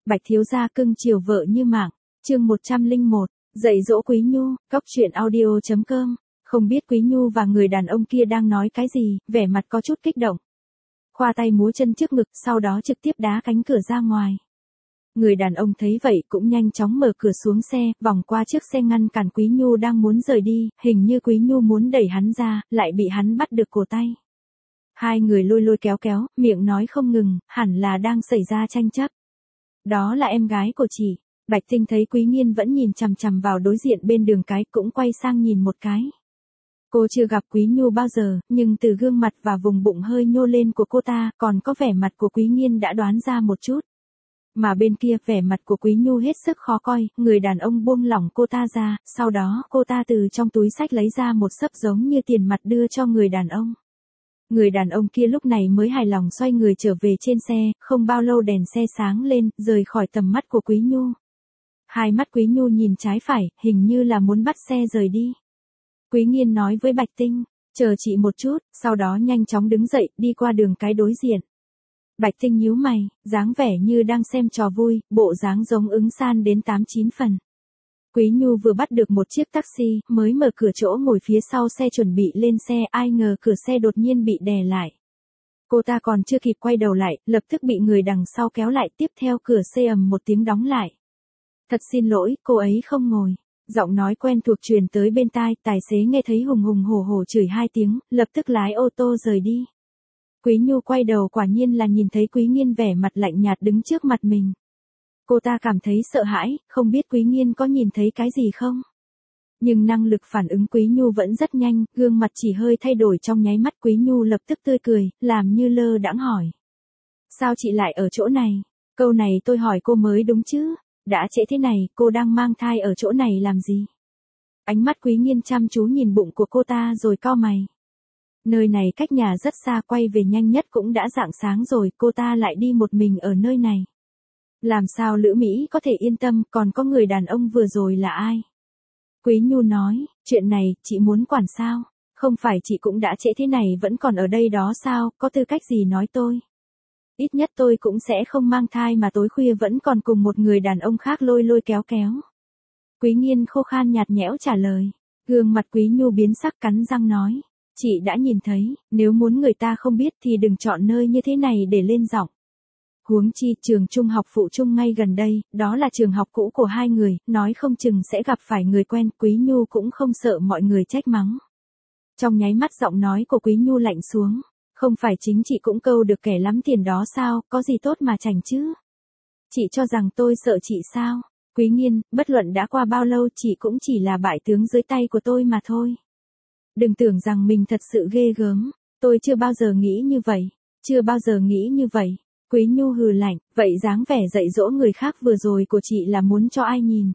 Bạch thiếu gia cưng chiều vợ như mạng, chương 101, dạy dỗ Quý Nhu, cóc truyện audio.com. Không biết Quý Nhu và người đàn ông kia đang nói cái gì, vẻ mặt có chút kích động. Khoa tay múa chân trước ngực, sau đó trực tiếp đá cánh cửa ra ngoài. Người đàn ông thấy vậy cũng nhanh chóng mở cửa xuống xe, vòng qua chiếc xe ngăn cản Quý Nhu đang muốn rời đi, hình như Quý Nhu muốn đẩy hắn ra, lại bị hắn bắt được cổ tay. Hai người lôi lôi kéo kéo, miệng nói không ngừng, hẳn là đang xảy ra tranh chấp. Đó là em gái của chị. Bạch Tinh thấy Quý Nghiên vẫn nhìn chằm chằm vào đối diện bên đường cái, cũng quay sang nhìn một cái. Cô chưa gặp Quý Nhu bao giờ, nhưng từ gương mặt và vùng bụng hơi nhô lên của cô ta, còn có vẻ mặt của Quý Nghiên đã đoán ra một chút. Mà bên kia, vẻ mặt của Quý Nhu hết sức khó coi, người đàn ông buông lỏng cô ta ra, sau đó cô ta từ trong túi xách lấy ra một xấp giống như tiền mặt đưa cho người đàn ông. Người đàn ông kia lúc này mới hài lòng xoay người trở về trên xe, không bao lâu đèn xe sáng lên, rời khỏi tầm mắt của Quý Nhu. Hai mắt Quý Nhu nhìn trái phải, hình như là muốn bắt xe rời đi. Quý Nghiên nói với Bạch Tinh, chờ chị một chút, sau đó nhanh chóng đứng dậy, đi qua đường cái đối diện. Bạch Tinh nhíu mày, dáng vẻ như đang xem trò vui, bộ dáng giống ứng san đến 8-9 phần. Quý Nhu vừa bắt được một chiếc taxi, mới mở cửa chỗ ngồi phía sau xe chuẩn bị lên xe, ai ngờ cửa xe đột nhiên bị đè lại. Cô ta còn chưa kịp quay đầu lại, lập tức bị người đằng sau kéo lại, tiếp theo cửa xe ầm một tiếng đóng lại. Thật xin lỗi, cô ấy không ngồi. Giọng nói quen thuộc truyền tới bên tai, tài xế nghe thấy hùng hùng hổ hổ chửi hai tiếng, lập tức lái ô tô rời đi. Quý Nhu quay đầu, quả nhiên là nhìn thấy Quý Nghiên vẻ mặt lạnh nhạt đứng trước mặt mình. Cô ta cảm thấy sợ hãi, không biết Quý Nghiên có nhìn thấy cái gì không? Nhưng năng lực phản ứng Quý Nhu vẫn rất nhanh, gương mặt chỉ hơi thay đổi trong nháy mắt. Quý Nhu lập tức tươi cười, làm như lơ đãng hỏi. Sao chị lại ở chỗ này? Câu này tôi hỏi cô mới đúng chứ? Đã trễ thế này, cô đang mang thai ở chỗ này làm gì? Ánh mắt Quý Nghiên chăm chú nhìn bụng của cô ta rồi cau mày. Nơi này cách nhà rất xa, quay về nhanh nhất cũng đã rạng sáng rồi, cô ta lại đi một mình ở nơi này. Làm sao Lữ Mỹ có thể yên tâm, còn có người đàn ông vừa rồi là ai? Quý Nhu nói, chuyện này, chị muốn quản sao? Không phải chị cũng đã trễ thế này vẫn còn ở đây đó sao, có tư cách gì nói tôi? Ít nhất tôi cũng sẽ không mang thai mà tối khuya vẫn còn cùng một người đàn ông khác lôi lôi kéo kéo. Quý Nghiên khô khan nhạt nhẽo trả lời. Gương mặt Quý Nhu biến sắc, cắn răng nói. Chị đã nhìn thấy, nếu muốn người ta không biết thì đừng chọn nơi như thế này để lên giọng. Huống chi, trường trung học phụ trung ngay gần đây, đó là trường học cũ của hai người, nói không chừng sẽ gặp phải người quen. Quý Nhu cũng không sợ mọi người trách mắng. Trong nháy mắt giọng nói của Quý Nhu lạnh xuống. Không phải chính chị cũng câu được kẻ lắm tiền đó sao, có gì tốt mà chảnh chứ? Chị cho rằng tôi sợ chị sao? Quý Nghiên, bất luận đã qua bao lâu chị cũng chỉ là bại tướng dưới tay của tôi mà thôi. Đừng tưởng rằng mình thật sự ghê gớm, tôi chưa bao giờ nghĩ như vậy, chưa bao giờ nghĩ như vậy. Quý Nhu hừ lạnh, vậy dáng vẻ dạy dỗ người khác vừa rồi của chị là muốn cho ai nhìn?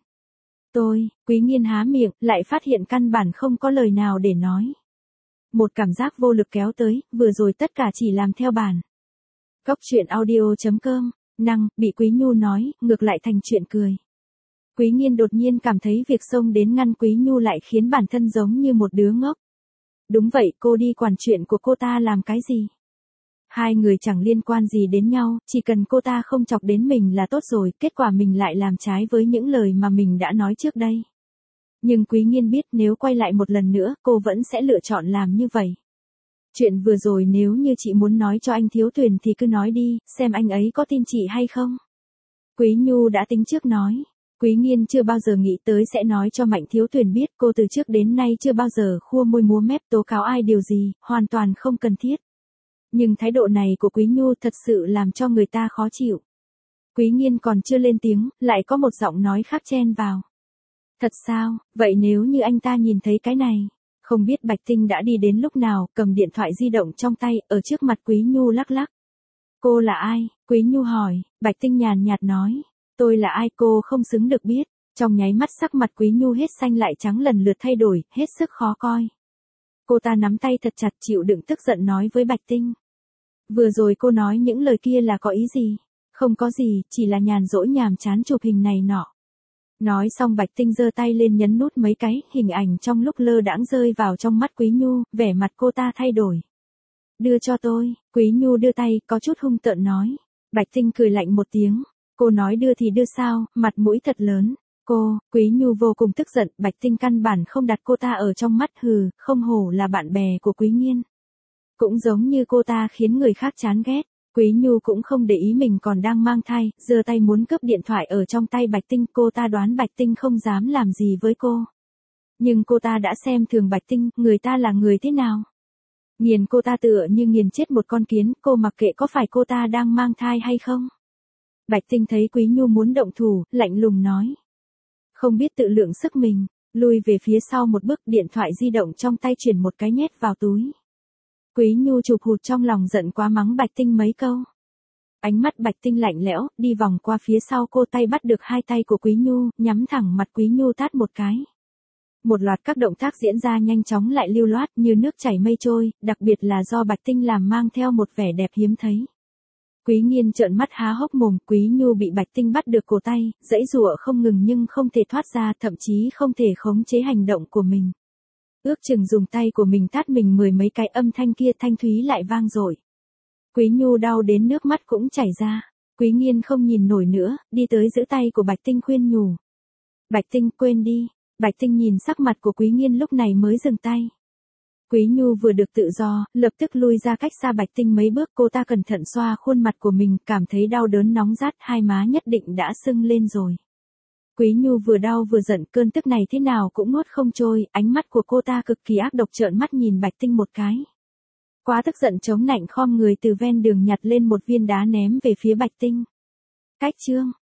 Quý Nghiên há miệng, lại phát hiện căn bản không có lời nào để nói. Một cảm giác vô lực kéo tới, vừa rồi tất cả chỉ làm theo bản. Cóc truyện audio.com, bị Quý Nhu nói, ngược lại thành chuyện cười. Quý Nghiên đột nhiên cảm thấy việc xông đến ngăn Quý Nhu lại khiến bản thân giống như một đứa ngốc. Đúng vậy, cô đi quản chuyện của cô ta làm cái gì? Hai người chẳng liên quan gì đến nhau, chỉ cần cô ta không chọc đến mình là tốt rồi, kết quả mình lại làm trái với những lời mà mình đã nói trước đây. Nhưng Quý Nghiên biết nếu quay lại một lần nữa, cô vẫn sẽ lựa chọn làm như vậy. Chuyện vừa rồi nếu như chị muốn nói cho anh Thiếu Tuyền thì cứ nói đi, xem anh ấy có tin chị hay không. Quý Nhu đã tính trước nói. Quý Nghiên chưa bao giờ nghĩ tới sẽ nói cho Mạnh Thiếu Tuyền biết, cô từ trước đến nay chưa bao giờ khua môi múa mép tố cáo ai điều gì, hoàn toàn không cần thiết. Nhưng thái độ này của Quý Nhu thật sự làm cho người ta khó chịu. Quý Nghiên còn chưa lên tiếng, lại có một giọng nói khác chen vào. Thật sao, vậy nếu như anh ta nhìn thấy cái này, không biết Bạch Tinh đã đi đến lúc nào, cầm điện thoại di động trong tay, ở trước mặt Quý Nhu lắc lắc. Cô là ai? Quý Nhu hỏi. Bạch Tinh nhàn nhạt nói. Tôi là ai cô không xứng được biết. Trong nháy mắt sắc mặt Quý Nhu hết xanh lại trắng lần lượt thay đổi, hết sức khó coi. Cô ta nắm tay thật chặt, chịu đựng tức giận nói với Bạch Tinh. Vừa rồi cô nói những lời kia là có ý gì? Không có gì, chỉ là nhàn rỗi nhàm chán chụp hình này nọ. Nói xong Bạch Tinh giơ tay lên nhấn nút mấy cái, hình ảnh trong lúc lơ đãng rơi vào trong mắt Quý Nhu, vẻ mặt cô ta thay đổi. Đưa cho tôi, Quý Nhu đưa tay, có chút hung tợn nói. Bạch Tinh cười lạnh một tiếng. Cô nói đưa thì đưa sao, mặt mũi thật lớn. Quý Nhu vô cùng tức giận, Bạch Tinh căn bản không đặt cô ta ở trong mắt, hừ, không hổ là bạn bè của Quý Nghiên. Cũng giống như cô ta khiến người khác chán ghét. Quý Nhu cũng không để ý mình còn đang mang thai, giơ tay muốn cướp điện thoại ở trong tay Bạch Tinh, cô ta đoán Bạch Tinh không dám làm gì với cô. Nhưng cô ta đã xem thường Bạch Tinh, người ta là người thế nào? Nghiền cô ta tựa như nghiền chết một con kiến, cô mặc kệ có phải cô ta đang mang thai hay không. Bạch Tinh thấy Quý Nhu muốn động thủ, lạnh lùng nói. Không biết tự lượng sức mình, lùi về phía sau một bước, điện thoại di động trong tay chuyển một cái nhét vào túi. Quý Nhu chụp hụt trong lòng, giận quá mắng Bạch Tinh mấy câu. Ánh mắt Bạch Tinh lạnh lẽo, đi vòng qua phía sau cô, tay bắt được hai tay của Quý Nhu, nhắm thẳng mặt Quý Nhu tát một cái. Một loạt các động tác diễn ra nhanh chóng lại lưu loát như nước chảy mây trôi, đặc biệt là do Bạch Tinh làm mang theo một vẻ đẹp hiếm thấy. Quý Nghiên trợn mắt há hốc mồm, Quý Nhu bị Bạch Tinh bắt được cổ tay, giãy giụa không ngừng nhưng không thể thoát ra, thậm chí không thể khống chế hành động của mình. Ước chừng dùng tay của mình tát mình 10 mấy cái, âm thanh kia thanh thúy lại vang dội. Quý Nhu đau đến nước mắt cũng chảy ra. Quý Nghiên không nhìn nổi nữa, đi tới giữ tay của Bạch Tinh khuyên nhủ. Bạch Tinh, quên đi. Bạch Tinh nhìn sắc mặt của Quý Nghiên lúc này mới dừng tay. Quý Nhu vừa được tự do, lập tức lui ra cách xa Bạch Tinh mấy bước, cô ta cẩn thận xoa khuôn mặt của mình, cảm thấy đau đớn nóng rát, hai má nhất định đã sưng lên rồi. Quý Nhu vừa đau vừa giận, cơn tức này thế nào cũng nuốt không trôi, ánh mắt của cô ta cực kỳ ác độc, trợn mắt nhìn Bạch Tinh một cái. Quá tức giận chống nạnh khom người từ ven đường nhặt lên một viên đá ném về phía Bạch Tinh. Cách chương